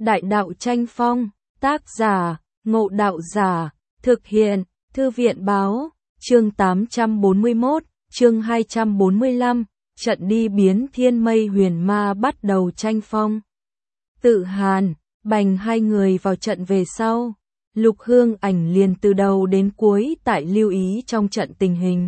Đại đạo tranh phong, tác giả, Ngộ Đạo Giả, thực hiện, Thư viện báo, chương 841, chương 245, trận đi biến thiên mây huyền ma bắt đầu tranh phong. Tự Hàn, Bành hai người vào trận về sau, Lục Hương Ảnh liền từ đầu đến cuối tại lưu ý trong trận tình hình.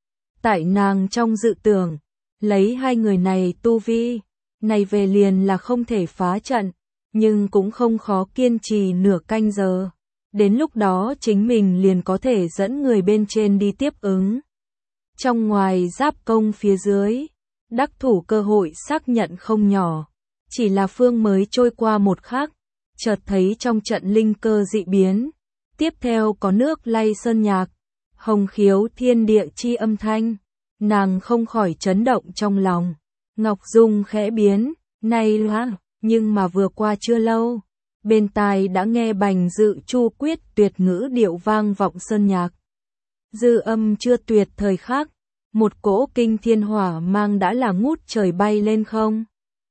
Tại nàng trong dự tưởng, lấy hai người này tu vi, này về liền là không thể phá trận, nhưng cũng không khó kiên trì nửa canh giờ. Đến lúc đó chính mình liền có thể dẫn người bên trên đi tiếp ứng. Trong ngoài giáp công phía dưới, đắc thủ cơ hội xác nhận không nhỏ. Chỉ là phương mới trôi qua một khắc, chợt thấy trong trận linh cơ dị biến. Tiếp theo có nước lay sơn nhạc, hồng khiếu thiên địa chi âm thanh. Nàng không khỏi chấn động trong lòng. Ngọc Dung khẽ biến, này loa, nhưng mà vừa qua chưa lâu. Bên tai đã nghe Bành dự chu quyết tuyệt ngữ điệu vang vọng sơn nhạc. Dư âm chưa tuyệt thời khắc, một cỗ kinh thiên hỏa mang đã là ngút trời bay lên không.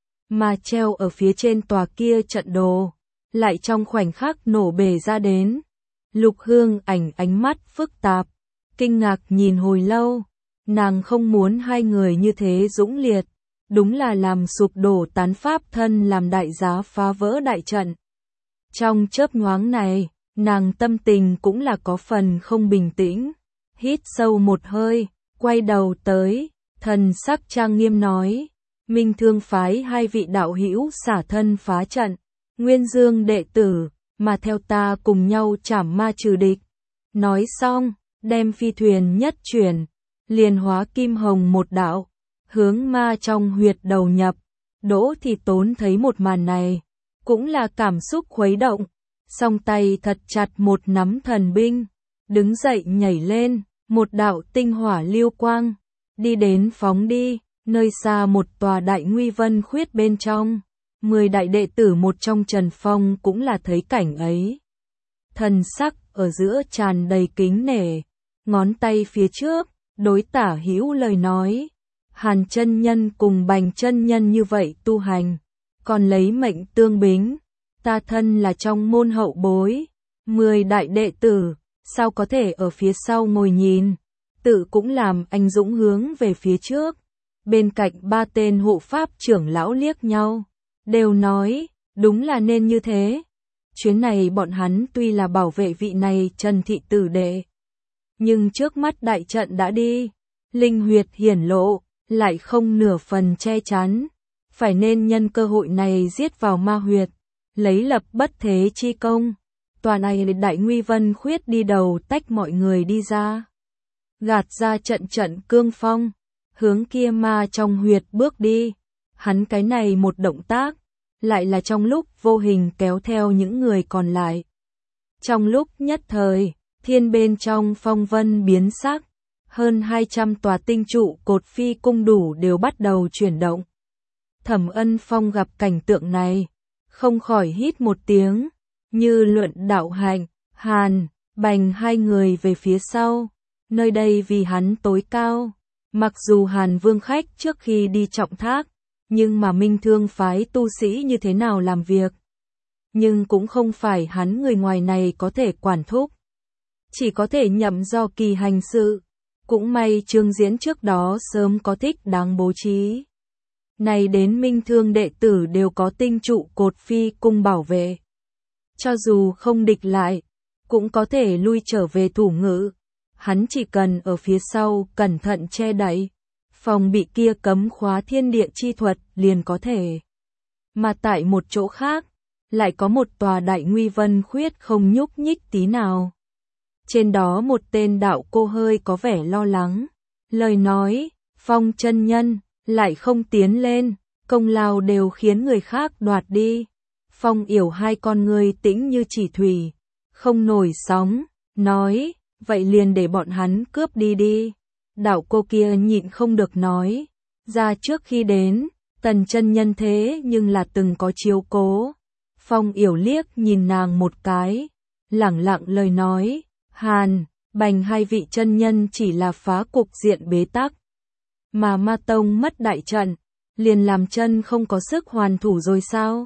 Mà treo ở phía trên tòa kia trận đồ, lại trong khoảnh khắc nổ bể ra đến. Lục Hương Ảnh ánh mắt phức tạp, kinh ngạc nhìn hồi lâu. Nàng không muốn hai người như thế dũng liệt, đúng là làm sụp đổ tán pháp thân làm đại giá phá vỡ đại trận. Trong chớp nhoáng này, nàng tâm tình cũng là có phần không bình tĩnh, hít sâu một hơi, quay đầu tới, thần sắc trang nghiêm nói, Minh Thương phái hai vị đạo hữu xả thân phá trận, Nguyên Dương đệ tử, mà theo ta cùng nhau trảm ma trừ địch. Nói xong, đem phi thuyền nhất chuyển, liền hóa kim hồng một đạo, hướng ma trong huyệt đầu nhập. Đỗ Thị Tốn thấy một màn này, cũng là cảm xúc khuấy động, song tay thật chặt một nắm thần binh, đứng dậy nhảy lên, một đạo tinh hỏa lưu quang, đi đến phóng đi, nơi xa một tòa đại nguy vân khuyết bên trong, 10 đại đệ tử một trong Trần Phong cũng là thấy cảnh ấy. Thần sắc ở giữa tràn đầy kính nể, ngón tay phía trước, đối Tả Hữu lời nói, Hàn chân nhân cùng Bành chân nhân như vậy tu hành, còn lấy mệnh tương bính, ta thân là trong môn hậu bối, 10 đại đệ tử, sao có thể ở phía sau ngồi nhìn, tự cũng làm anh dũng hướng về phía trước. Bên cạnh ba tên hộ pháp trưởng lão liếc nhau, đều nói, đúng là nên như thế. Chuyến này bọn hắn tuy là bảo vệ vị này Trần thị tử đệ, nhưng trước mắt đại trận đã đi, linh huyệt hiển lộ, lại không nửa phần che chắn, phải nên nhân cơ hội này giết vào ma huyệt, lấy lập bất thế chi công. Tòa này đại nguy vân khuyết đi đầu tách mọi người đi ra, gạt ra trận trận cương phong, hướng kia ma trong huyệt bước đi. Hắn cái này một động tác, lại là trong lúc vô hình kéo theo những người còn lại. Trong lúc nhất thời, thiên bên trong phong vân biến sắc, hơn 200 tòa tinh trụ cột phi cung đủ đều bắt đầu chuyển động. Thẩm Ân Phong gặp cảnh tượng này, không khỏi hít một tiếng, như luận đạo hạnh, Hàn, Bành hai người về phía sau, nơi đây vì hắn tối cao. Mặc dù Hàn Vương khách trước khi đi trọng thác, nhưng mà Minh Thương phái tu sĩ như thế nào làm việc, nhưng cũng không phải hắn người ngoài này có thể quản thúc, chỉ có thể nhậm do kỳ hành sự. Cũng may Trương Diễn trước đó sớm có thích đáng bố trí. Này đến Minh Thương đệ tử đều có tinh trụ cột phi cung bảo vệ. Cho dù không địch lại, cũng có thể lui trở về thủ ngữ. Hắn chỉ cần ở phía sau cẩn thận che đậy, phòng bị kia cấm khóa thiên địa chi thuật liền có thể. Mà tại một chỗ khác, lại có một tòa đại nguy vân khuyết không nhúc nhích tí nào. Trên đó một tên đạo cô hơi có vẻ lo lắng, lời nói, Phong chân nhân, lại không tiến lên, công lao đều khiến người khác đoạt đi. Phong Yểu hai con người tĩnh như chỉ thủy, không nổi sóng, nói, vậy liền để bọn hắn cướp đi đi. Đạo cô kia nhịn không được nói, ra trước khi đến, Tần chân nhân thế nhưng là từng có chiếu cố. Phong Yểu liếc nhìn nàng một cái, lẳng lặng lời nói, Hàn, Bành hai vị chân nhân chỉ là phá cục diện bế tắc, mà Ma Tông mất đại trận, liền làm chân không có sức hoàn thủ rồi sao?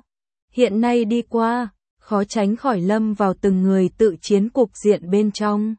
Hiện nay đi qua, khó tránh khỏi lâm vào từng người tự chiến cục diện bên trong.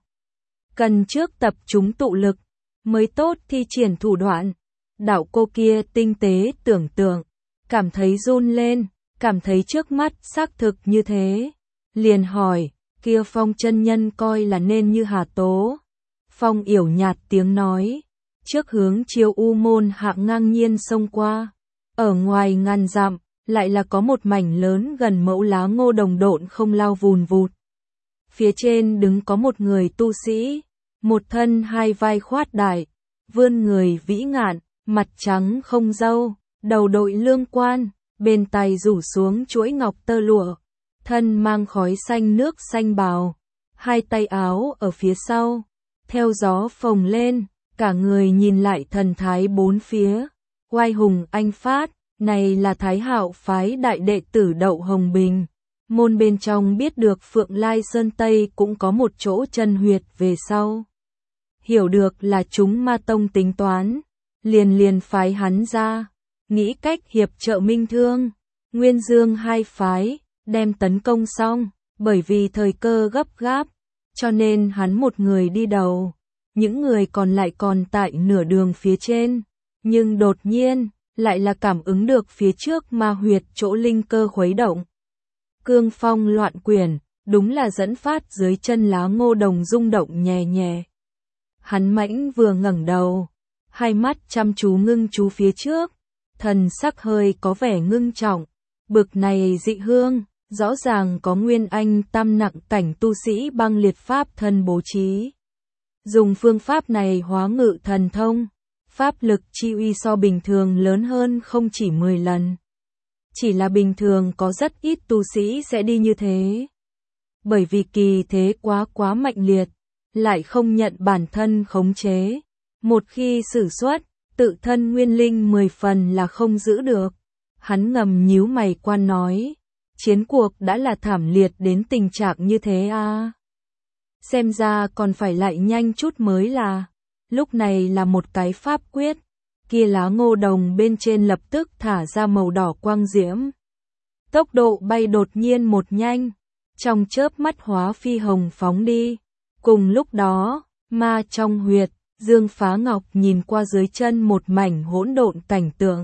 Cần trước tập trung tụ lực, mới tốt thi triển thủ đoạn. Đạo cô kia tinh tế tưởng tượng, cảm thấy run lên, cảm thấy trước mắt xác thực như thế. Liền hỏi, kia Phong chân nhân coi là nên như Hà Tố. Phong yểu nhạt tiếng nói, trước hướng Chiêu U môn hạ ngang nhiên xông qua. Ở ngoài ngàn dặm, lại là có một mảnh lớn gần mẫu lá ngô đồng độn không lao vùn vụt. Phía trên đứng có một người tu sĩ, một thân hai vai khoát đại, vươn người vĩ ngạn, mặt trắng không râu, đầu đội lương quan, bên tai rủ xuống chuỗi ngọc tơ lụa, thân mang khói xanh nước xanh bào, hai tay áo ở phía sau, theo gió phồng lên, cả người nhìn lại thần thái bốn phía, oai hùng anh phát. Này là Thái Hạo phái đại đệ tử Đậu Hồng Bình. Môn bên trong biết được Phượng Lai Sơn Tây cũng có một chỗ chân huyệt về sau. Hiểu được là chúng ma tông tính toán. Liền phái hắn ra. Nghĩ cách hiệp trợ Minh Thương. Nguyên Dương hai phái. Đem tấn công xong. Bởi vì thời cơ gấp gáp. Cho nên hắn một người đi đầu. Những người còn lại còn tại nửa đường phía trên. Nhưng đột nhiên lại là cảm ứng được phía trước ma huyệt chỗ linh cơ khuấy động. Cương phong loạn quyển, đúng là dẫn phát dưới chân lá ngô đồng rung động nhẹ nhẹ. Hắn mãnh vừa ngẩng đầu, hai mắt chăm chú ngưng chú phía trước, thần sắc hơi có vẻ ngưng trọng. Bực này dị hương, rõ ràng có nguyên anh tam nặng cảnh tu sĩ băng liệt pháp thân bố trí. Dùng phương pháp này hóa ngự thần thông. Pháp lực chi uy so bình thường lớn hơn không chỉ 10 lần. Chỉ là bình thường có rất ít tu sĩ sẽ đi như thế. Bởi vì kỳ thế quá mạnh liệt, lại không nhận bản thân khống chế. Một khi sử xuất, tự thân nguyên linh 10 phần là không giữ được. Hắn ngầm nhíu mày quan nói, chiến cuộc đã là thảm liệt đến tình trạng như thế à. Xem ra còn phải lại nhanh chút mới là. Lúc này là một cái pháp quyết, kia lá ngô đồng bên trên lập tức thả ra màu đỏ quang diễm. Tốc độ bay đột nhiên một nhanh, trong chớp mắt hóa phi hồng phóng đi. Cùng lúc đó, ma trong huyệt, Dương Phá Ngọc nhìn qua dưới chân một mảnh hỗn độn cảnh tượng.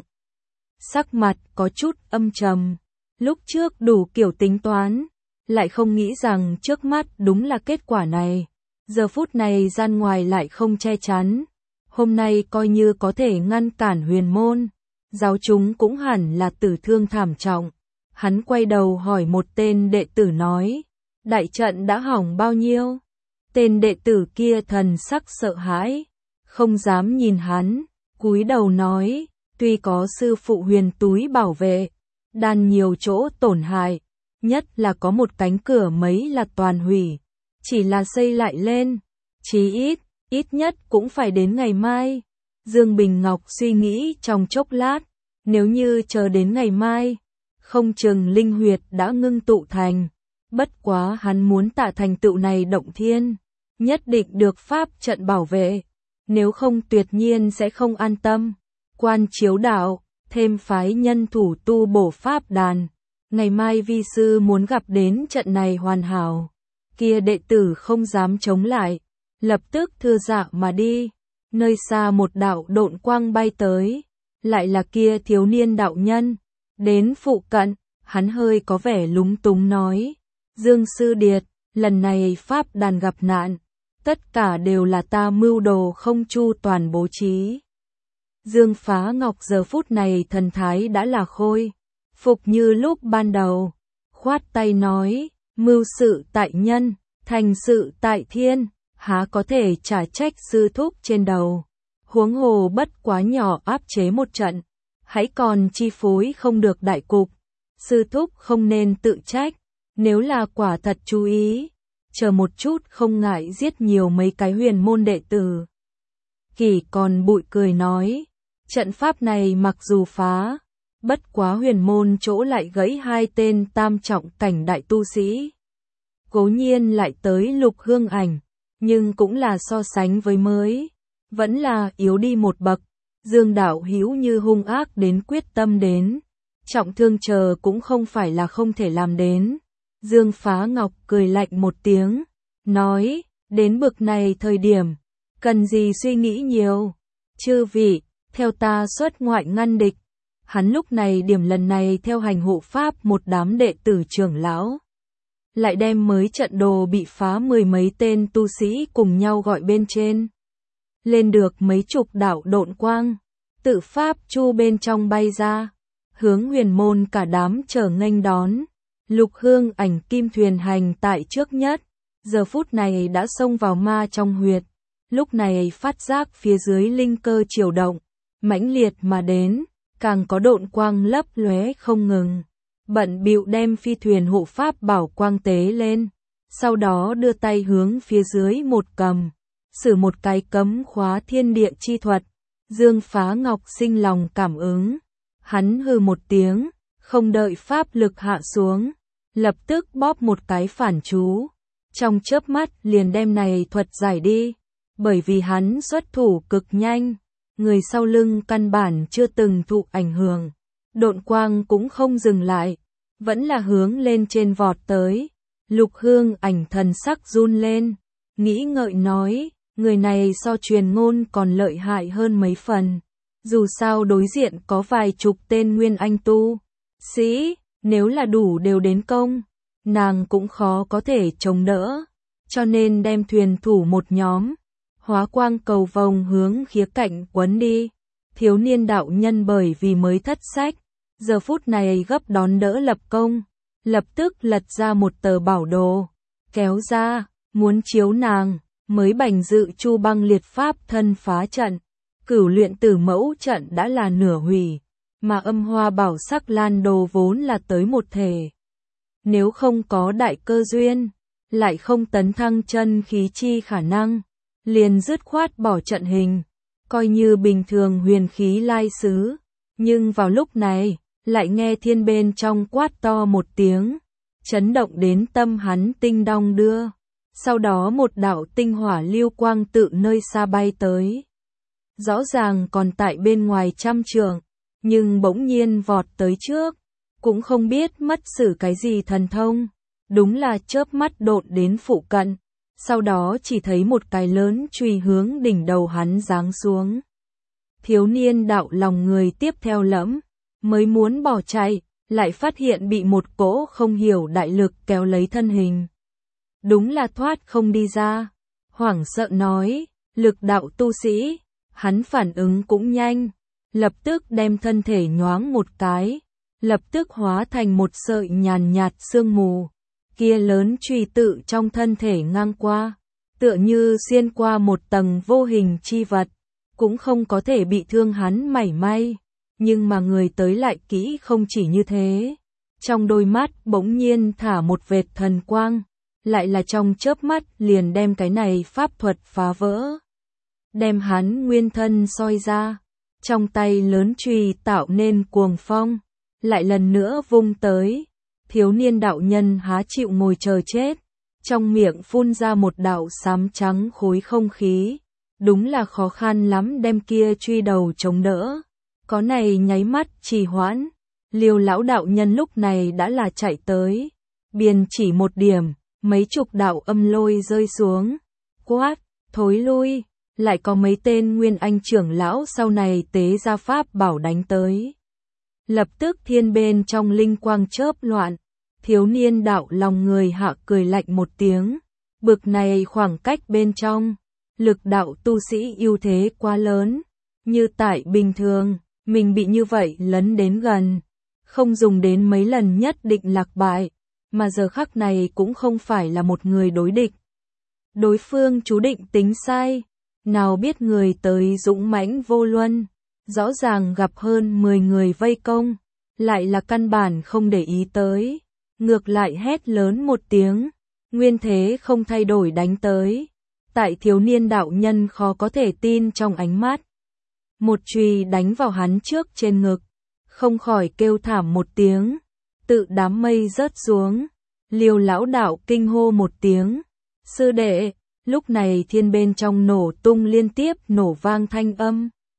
Sắc mặt có chút âm trầm, lúc trước đủ kiểu tính toán, lại không nghĩ rằng trước mắt đúng là kết quả này. Giờ phút này gian ngoài lại không che chắn, hôm nay coi như có thể ngăn cản huyền môn, giáo chúng cũng hẳn là tử thương thảm trọng. Hắn quay đầu hỏi một tên đệ tử nói, đại trận đã hỏng bao nhiêu? Tên đệ tử kia thần sắc sợ hãi, không dám nhìn hắn, cúi đầu nói, tuy có sư phụ huyền túi bảo vệ, đan nhiều chỗ tổn hại, nhất là có một cánh cửa mấy là toàn hủy. Chỉ là xây lại lên, chí ít nhất cũng phải đến ngày mai. Dương Bình Ngọc suy nghĩ trong chốc lát, nếu như chờ đến ngày mai, không chừng linh huyệt đã ngưng tụ thành. Bất quá hắn muốn tạ thành tựu này động thiên, nhất định được pháp trận bảo vệ, nếu không tuyệt nhiên sẽ không an tâm. Quan chiếu đạo, thêm phái nhân thủ tu bổ pháp đàn, ngày mai vi sư muốn gặp đến trận này hoàn hảo. Kia đệ tử không dám chống lại, lập tức thưa dạ mà đi. Nơi xa một đạo độn quang bay tới, lại là kia thiếu niên đạo nhân. Đến phụ cận, hắn hơi có vẻ lúng túng nói, Dương Sư Điệt, lần này pháp đàn gặp nạn, tất cả đều là ta mưu đồ không chu toàn bố trí. Dương Phá Ngọc giờ phút này thần thái đã là khôi phục như lúc ban đầu, khoát tay nói, mưu sự tại nhân, thành sự tại thiên, há có thể trả trách sư thúc trên đầu. Huống hồ bất quá nhỏ áp chế một trận, hãy còn chi phối không được đại cục. Sư thúc không nên tự trách, nếu là quả thật chú ý, chờ một chút không ngại giết nhiều mấy cái huyền môn đệ tử. Kỷ còn bụi cười nói, trận pháp này mặc dù phá, bất quá huyền môn chỗ lại gãy hai tên tam trọng cảnh đại tu sĩ. Cố nhiên lại tới Lục Hương Ảnh, nhưng cũng là so sánh với mới, vẫn là yếu đi một bậc. Dương đạo hữu như hung ác đến quyết tâm đến, trọng thương chờ cũng không phải là không thể làm đến. Dương Phá Ngọc cười lạnh một tiếng, nói, đến bực này thời điểm, cần gì suy nghĩ nhiều. Chư vị, theo ta xuất ngoại ngăn địch. Hắn lúc này điểm lần này theo hành hộ pháp một đám đệ tử trưởng lão. Lại đem mới trận đồ bị phá 10 mấy tên tu sĩ cùng nhau gọi bên trên. Lên được mấy chục đạo độn quang, tự pháp chu bên trong bay ra, hướng huyền môn cả đám chờ nghênh đón. Lục Hương Ảnh kim thuyền hành tại trước nhất, giờ phút này đã xông vào ma trong huyệt. Lúc này phát giác phía dưới linh cơ chiều động, mãnh liệt mà đến, càng có độn quang lấp lóe không ngừng. Bận bịu đem phi thuyền hộ pháp bảo quang tế lên, sau đó đưa tay hướng phía dưới một cầm, sử một cái cấm khóa thiên địa chi thuật. Dương Phá Ngọc sinh lòng cảm ứng, hắn hừ một tiếng, không đợi pháp lực hạ xuống, lập tức bóp một cái phản chú, trong chớp mắt liền đem này thuật giải đi, bởi vì hắn xuất thủ cực nhanh, người sau lưng căn bản chưa từng thụ ảnh hưởng, độn quang cũng không dừng lại, vẫn là hướng lên trên vọt tới. Lục Hương Ảnh thần sắc run lên, nghĩ ngợi nói, người này so truyền ngôn còn lợi hại hơn mấy phần. Dù sao đối diện có vài chục tên nguyên anh tu sĩ, nếu là đủ đều đến công, nàng cũng khó có thể chống đỡ, cho nên đem thuyền thủ một nhóm, hóa quang cầu vòng hướng khía cạnh quấn đi. Thiếu niên đạo nhân bởi vì mới thất sách, giờ phút này gấp đón đỡ lập công, lập tức lật ra một tờ bảo đồ, kéo ra, muốn chiếu nàng, mới bành dự Chu Băng liệt pháp thân phá trận. Cửu luyện tử mẫu trận đã là nửa hủy, mà âm hoa bảo sắc lan đồ vốn là tới một thể. Nếu không có đại cơ duyên, lại không tấn thăng chân khí chi khả năng, liền dứt khoát bỏ trận hình, coi như bình thường huyền khí lai xứ. Nhưng vào lúc này, lại nghe thiên bên trong quát to một tiếng, chấn động đến tâm hắn tinh đong đưa. Sau đó một đạo tinh hỏa lưu quang tự nơi xa bay tới. Rõ ràng còn tại bên ngoài trăm trượng, nhưng bỗng nhiên vọt tới trước, cũng không biết mất sử cái gì thần thông, đúng là chớp mắt độn đến phụ cận, sau đó chỉ thấy một cái lớn chùy hướng đỉnh đầu hắn giáng xuống. Thiếu niên đạo lòng người tiếp theo lẫm, mới muốn bỏ chạy, lại phát hiện bị một cỗ không hiểu đại lực kéo lấy thân hình. Đúng là thoát không đi ra, hoảng sợ nói, lực đạo tu sĩ. Hắn phản ứng cũng nhanh, lập tức đem thân thể nhoáng một cái, lập tức hóa thành một sợi nhàn nhạt sương mù. Kia lớn chùy tự trong thân thể ngang qua, tựa như xuyên qua một tầng vô hình chi vật, cũng không có thể bị thương hắn mảy may. Nhưng mà người tới lại kỹ không chỉ như thế, trong đôi mắt bỗng nhiên thả một vệt thần quang, lại là trong chớp mắt liền đem cái này pháp thuật phá vỡ. Đem hắn nguyên thân soi ra, trong tay lớn chùy tạo nên cuồng phong, lại lần nữa vung tới. Thiếu niên đạo nhân há chịu ngồi chờ chết, trong miệng phun ra một đạo xám trắng khối không khí, đúng là khó khăn lắm đem kia truy đầu chống đỡ. Có này nháy mắt trì hoãn, Liêu lão đạo nhân lúc này đã là chạy tới, biên chỉ một điểm, mấy chục đạo âm lôi rơi xuống, quát, thối lui. Lại có mấy tên nguyên anh trưởng lão sau này tế ra pháp bảo đánh tới. Lập tức thiên bên trong linh quang chớp loạn, thiếu niên đạo lòng người hạ cười lạnh một tiếng, bực này khoảng cách bên trong, lực đạo tu sĩ ưu thế quá lớn, như tại bình thường, mình bị như vậy lấn đến gần, không dùng đến mấy lần nhất định lạc bại, mà giờ khắc này cũng không phải là một người đối địch. Đối phương chú định tính sai. Nào biết người tới dũng mãnh vô luân, rõ ràng gặp hơn 10 người vây công, lại là căn bản không để ý tới, ngược lại hét lớn một tiếng, nguyên thế không thay đổi đánh tới. Tại thiếu niên đạo nhân khó có thể tin trong ánh mắt, một chùy đánh vào hắn trước trên ngực, không khỏi kêu thảm một tiếng, tự đám mây rớt xuống. Liêu lão đạo kinh hô một tiếng, sư đệ. Lúc này thiên bên trong nổ tung liên tiếp nổ vang thanh âm.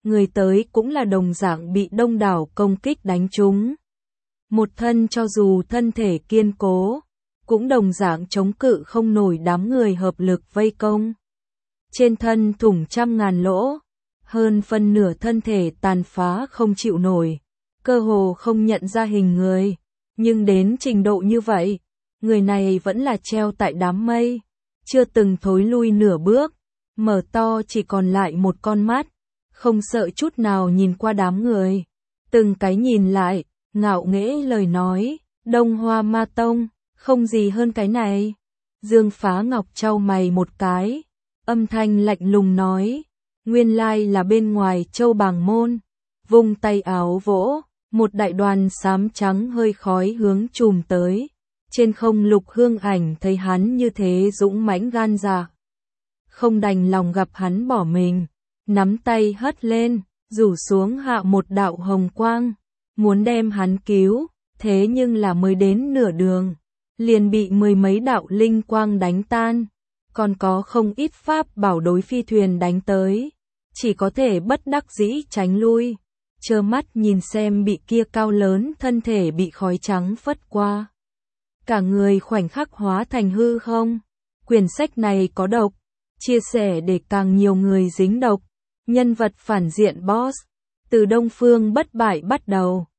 người tới cũng là đồng dạng bị đông đảo công kích đánh trúng. Một thân cho dù thân thể kiên cố, cũng đồng dạng chống cự không nổi đám người hợp lực vây công. Trên thân thủng trăm ngàn lỗ, hơn phân nửa thân thể tàn phá không chịu nổi, cơ hồ không nhận ra hình người, nhưng đến trình độ như vậy, người này vẫn là treo tại đám mây, chưa từng thối lui nửa bước, mở to chỉ còn lại một con mắt, không sợ chút nào nhìn qua đám người, từng cái nhìn lại, ngạo nghễ lời nói, Đông Hoa Ma Tông, không gì hơn cái này. Dương Phá Ngọc chau mày một cái, âm thanh lạnh lùng nói, nguyên lai là bên ngoài Châu Bàng Môn, vung tay áo vỗ, một đại đoàn xám trắng hơi khói hướng trùm tới, trên không Lục Hương Ảnh thấy hắn như thế dũng mãnh gan dạ, không đành lòng gặp hắn bỏ mình, nắm tay hất lên, rủ xuống hạ một đạo hồng quang, muốn đem hắn cứu, thế nhưng là mới đến nửa đường, liền bị mười mấy đạo linh quang đánh tan, còn có không ít pháp bảo đối phi thuyền đánh tới, chỉ có thể bất đắc dĩ tránh lui, trơ mắt nhìn xem bị kia cao lớn thân thể bị khói trắng phất qua. Cả người khoảnh khắc hóa thành hư không, quyển sách này có độc, chia sẻ để càng nhiều người dính độc, nhân vật phản diện boss, từ Đông Phương Bất Bại bắt đầu.